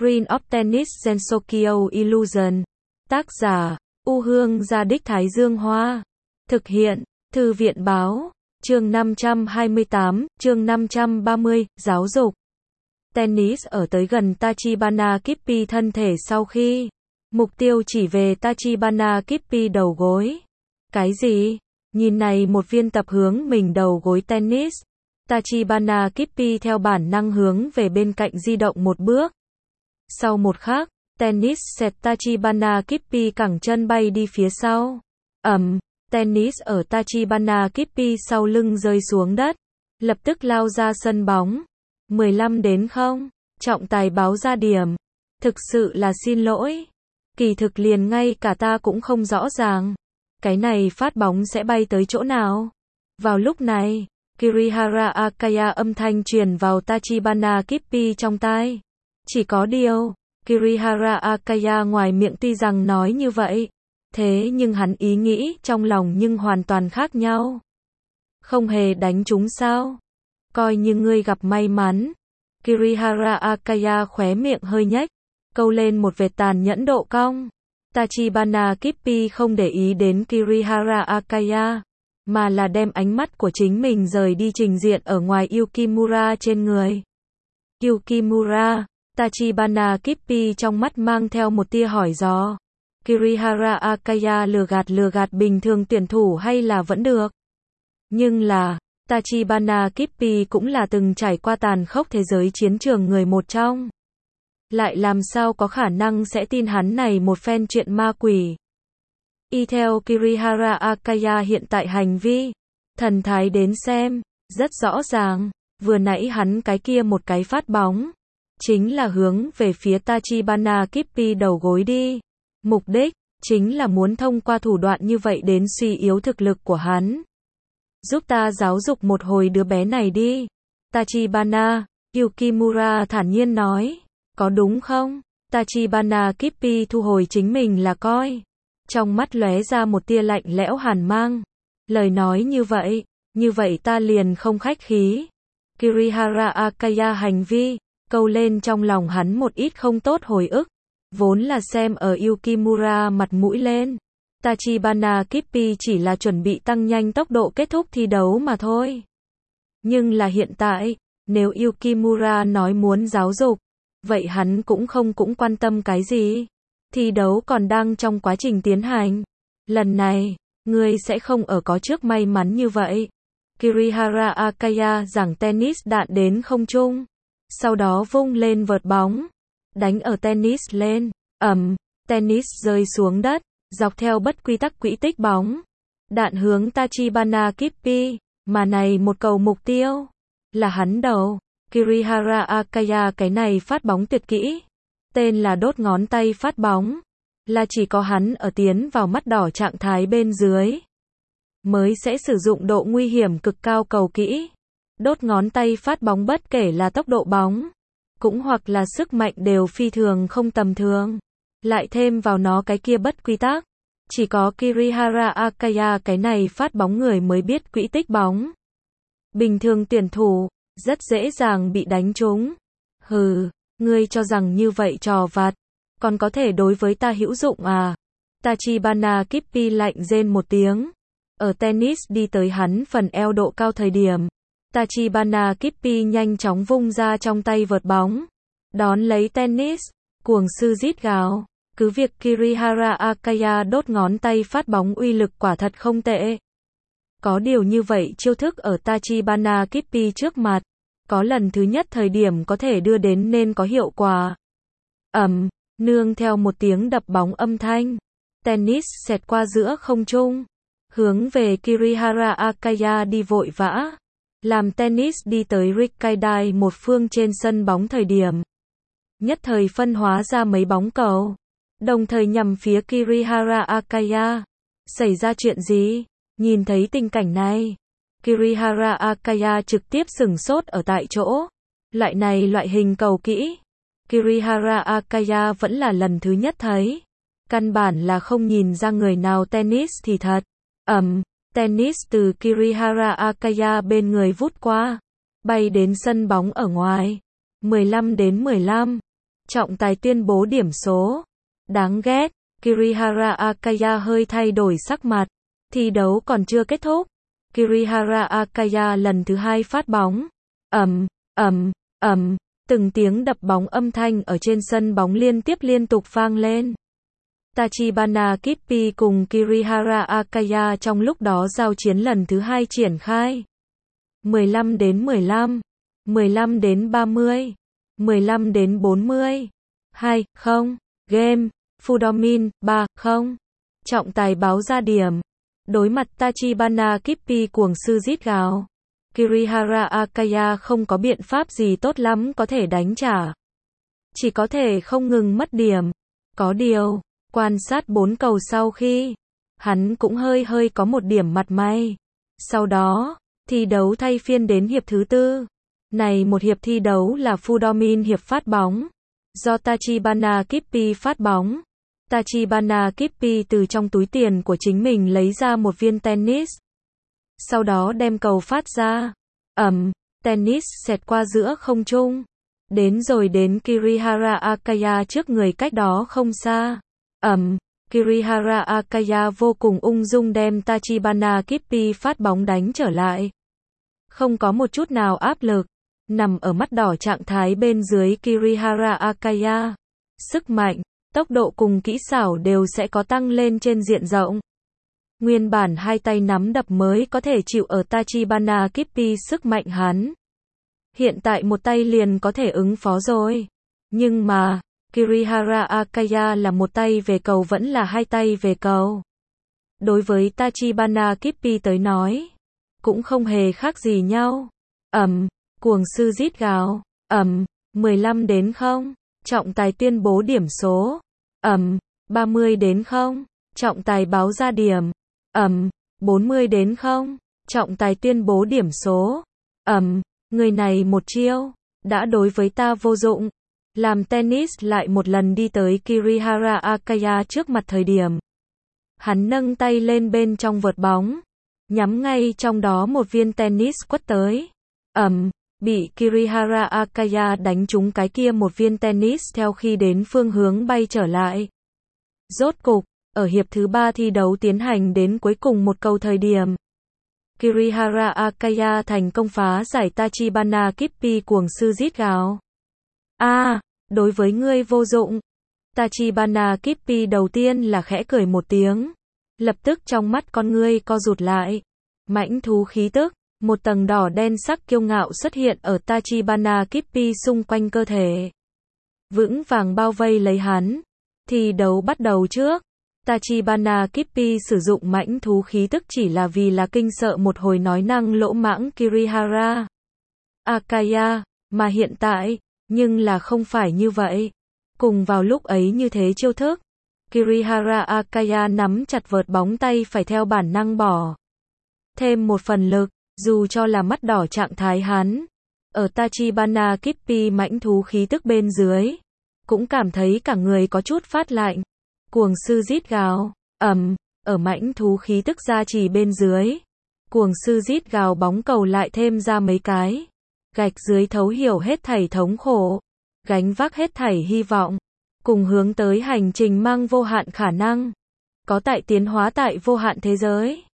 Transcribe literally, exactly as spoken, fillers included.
Green of Tennis Gensokyo Illusion. Tác giả, U Hương Gia Đích Thái Dương Hoa. Thực hiện, Thư viện Báo. Chương năm trăm hai mươi tám, chương năm trăm ba mươi, giáo dục. Tennis ở tới gần Tachibana Kippi thân thể sau khi. Mục tiêu chỉ về Tachibana Kippi đầu gối. Cái gì? Nhìn này một viên tập hướng mình đầu gối tennis. Tachibana Kippi theo bản năng hướng về bên cạnh di động một bước. Sau một khắc, tennis xẹt Tachibana Kippi cẳng chân bay đi phía sau. Ầm, tennis ở Tachibana Kippi sau lưng rơi xuống đất. Lập tức lao ra sân bóng. mười lăm đến không. Trọng tài báo ra điểm. Thực sự là xin lỗi. Kỳ thực liền ngay cả ta cũng không rõ ràng. Cái này phát bóng sẽ bay tới chỗ nào? Vào lúc này, Kirihara Akaya âm thanh truyền vào Tachibana Kippi trong tai. Chỉ có điều, Kirihara Akaya ngoài miệng tuy rằng nói như vậy, thế nhưng hắn ý nghĩ trong lòng nhưng hoàn toàn khác nhau. Không hề đánh trúng sao? Coi như ngươi gặp may mắn. Kirihara Akaya khóe miệng hơi nhếch, câu lên một vệt tàn nhẫn độ cong. Tachibana Kippi không để ý đến Kirihara Akaya, mà là đem ánh mắt của chính mình rời đi trình diện ở ngoài Yukimura trên người. Yukimura, Tachibana Kippi trong mắt mang theo một tia hỏi dò. Kirihara Akaya lừa gạt lừa gạt bình thường tuyển thủ hay là vẫn được? Nhưng là, Tachibana Kippi cũng là từng trải qua tàn khốc thế giới chiến trường người một trong. Lại làm sao có khả năng sẽ tin hắn này một phen chuyện ma quỷ. Y theo Kirihara Akaya hiện tại hành vi, thần thái đến xem, rất rõ ràng, vừa nãy hắn cái kia một cái phát bóng, chính là hướng về phía Tachibana Kippi đầu gối đi. Mục đích, chính là muốn thông qua thủ đoạn như vậy đến suy yếu thực lực của hắn. Giúp ta giáo dục một hồi đứa bé này đi. Tachibana, Yukimura thản nhiên nói. Có đúng không? Tachibana Kippi thu hồi chính mình là coi. Trong mắt lóe ra một tia lạnh lẽo hàn mang. Lời nói như vậy, như vậy ta liền không khách khí. Kirihara Akaya hành vi, câu lên trong lòng hắn một ít không tốt hồi ức. Vốn là xem ở Yukimura mặt mũi lên. Tachibana Kippi chỉ là chuẩn bị tăng nhanh tốc độ kết thúc thi đấu mà thôi. Nhưng là hiện tại, nếu Yukimura nói muốn giáo dục, vậy hắn cũng không cũng quan tâm cái gì. Thi đấu còn đang trong quá trình tiến hành. Lần này, ngươi sẽ không ở có trước may mắn như vậy. Kirihara Akaya giằng tennis đạn đến không trung. Sau đó vung lên vợt bóng. Đánh ở tennis lên. Ầm, tennis rơi xuống đất. Dọc theo bất quy tắc quỹ tích bóng. Đạn hướng Tachibana Kippi. Mà này một cầu mục tiêu. Là hắn đầu. Kirihara Akaya cái này phát bóng tuyệt kỹ. Tên là đốt ngón tay phát bóng. Là chỉ có hắn ở tiến vào mắt đỏ trạng thái bên dưới. Mới sẽ sử dụng độ nguy hiểm cực cao cầu kỹ. Đốt ngón tay phát bóng bất kể là tốc độ bóng. Cũng hoặc là sức mạnh đều phi thường không tầm thường. Lại thêm vào nó cái kia bất quy tắc. Chỉ có Kirihara Akaya cái này phát bóng người mới biết quỹ tích bóng. Bình thường tuyển thủ, rất dễ dàng bị đánh trúng. Hừ, ngươi cho rằng như vậy trò vặt, còn có thể đối với ta hữu dụng à? Tachibana Kippi lạnh rên một tiếng. Ở tennis đi tới hắn phần eo độ cao thời điểm. Tachibana Kippi nhanh chóng vung ra trong tay vợt bóng. Đón lấy tennis, cuồng sư rít gào. Cứ việc Kirihara Akaya đốt ngón tay phát bóng uy lực quả thật không tệ. Có điều như vậy chiêu thức ở Tachibana Kippi trước mặt. Có lần thứ nhất thời điểm có thể đưa đến nên có hiệu quả. Ầm, nương theo một tiếng đập bóng âm thanh. Tennis xẹt qua giữa không trung. Hướng về Kirihara Akaya đi vội vã. Làm tennis đi tới Rikkaidai một phương trên sân bóng thời điểm. Nhất thời phân hóa ra mấy bóng cầu. Đồng thời nhằm phía Kirihara Akaya. Xảy ra chuyện gì? Nhìn thấy tình cảnh này. Kirihara Akaya trực tiếp sửng sốt ở tại chỗ. Loại này loại hình cầu kỹ. Kirihara Akaya vẫn là lần thứ nhất thấy. Căn bản là không nhìn ra người nào tennis thì thật. Ầm, tennis từ Kirihara Akaya bên người vút qua. Bay đến sân bóng ở ngoài. mười lăm đến mười lăm. Trọng tài tuyên bố điểm số. Đáng ghét, Kirihara Akaya hơi thay đổi sắc mặt. Thi đấu còn chưa kết thúc. Kirihara Akaya lần thứ hai phát bóng. Ầm, ầm, ầm, từng tiếng đập bóng âm thanh ở trên sân bóng liên tiếp liên tục vang lên. Tachibana Kippi cùng Kirihara Akaya trong lúc đó giao chiến lần thứ hai triển khai. mười lăm đến mười lăm, mười lăm đến ba mươi, mười lăm đến bốn mươi. hai không, game, Fudomin, ba không. Trọng tài báo ra điểm. Đối mặt Tachibana Kippi cuồng sư rít gào. Kirihara Akaya không có biện pháp gì tốt lắm có thể đánh trả. Chỉ có thể không ngừng mất điểm. Có điều, quan sát bốn cầu sau khi, hắn cũng hơi hơi có một điểm mặt may. Sau đó, thi đấu thay phiên đến hiệp thứ tư. Này một hiệp thi đấu là Fudomin hiệp phát bóng. Do Tachibana Kippi phát bóng. Tachibana Kippi từ trong túi tiền của chính mình lấy ra một viên tennis. Sau đó đem cầu phát ra. Ầm, tennis xẹt qua giữa không trung. Đến rồi đến Kirihara Akaya trước người cách đó không xa. Ầm, Kirihara Akaya vô cùng ung dung đem Tachibana Kippi phát bóng đánh trở lại. Không có một chút nào áp lực. Nằm ở mắt đỏ trạng thái bên dưới Kirihara Akaya. Sức mạnh, tốc độ cùng kỹ xảo đều sẽ có tăng lên trên diện rộng. Nguyên bản hai tay nắm đập mới có thể chịu ở Tachibana Kippi sức mạnh hắn. Hiện tại một tay liền có thể ứng phó rồi. Nhưng mà, Kirihara Akaya là một tay về cầu vẫn là hai tay về cầu. Đối với Tachibana Kippi tới nói, cũng không hề khác gì nhau. Ầm, cuồng sư rít gào. Ầm, mười lăm đến không. Trọng tài tuyên bố điểm số. Ầm, ba mươi đến không. Trọng tài báo ra điểm. Ầm, bốn mươi đến không. Trọng tài tuyên bố điểm số. Ầm, người này một chiêu đã đối với ta vô dụng. Làm tennis lại một lần đi tới Kirihara Akaya trước mặt thời điểm. Hắn nâng tay lên bên trong vợt bóng, nhắm ngay trong đó một viên tennis quất tới. Ầm, bị Kirihara Akaya đánh trúng cái kia một viên tennis theo khi đến phương hướng bay trở lại. Rốt cục, ở hiệp thứ ba thi đấu tiến hành đến cuối cùng một cầu thời điểm. Kirihara Akaya thành công phá giải Tachibana Kippi cuồng sư rít gào. A, à, đối với ngươi vô dụng. Tachibana Kippi đầu tiên là khẽ cười một tiếng. Lập tức trong mắt con ngươi co rụt lại. Mãnh thú khí tức, một tầng đỏ đen sắc kiêu ngạo xuất hiện ở Tachibana Kippi xung quanh cơ thể. Vững vàng bao vây lấy hắn. Thi đấu bắt đầu trước. Tachibana Kippi sử dụng mãnh thú khí tức chỉ là vì là kinh sợ một hồi nói năng lỗ mãng Kirihara Akaya, mà hiện tại, nhưng là không phải như vậy. Cùng vào lúc ấy như thế chiêu thức, Kirihara Akaya nắm chặt vợt bóng tay phải theo bản năng bỏ thêm một phần lực, dù cho là mắt đỏ trạng thái hắn. Ở Tachibana Kippi mãnh thú khí tức bên dưới, cũng cảm thấy cả người có chút phát lạnh. Cuồng sư rít gào. Ầm, ở mãnh thú khí tức gia trì bên dưới. Cuồng sư rít gào bóng cầu lại thêm ra mấy cái. Gạch dưới thấu hiểu hết thảy thống khổ. Gánh vác hết thảy hy vọng. Cùng hướng tới hành trình mang vô hạn khả năng. Có tại tiến hóa tại vô hạn thế giới.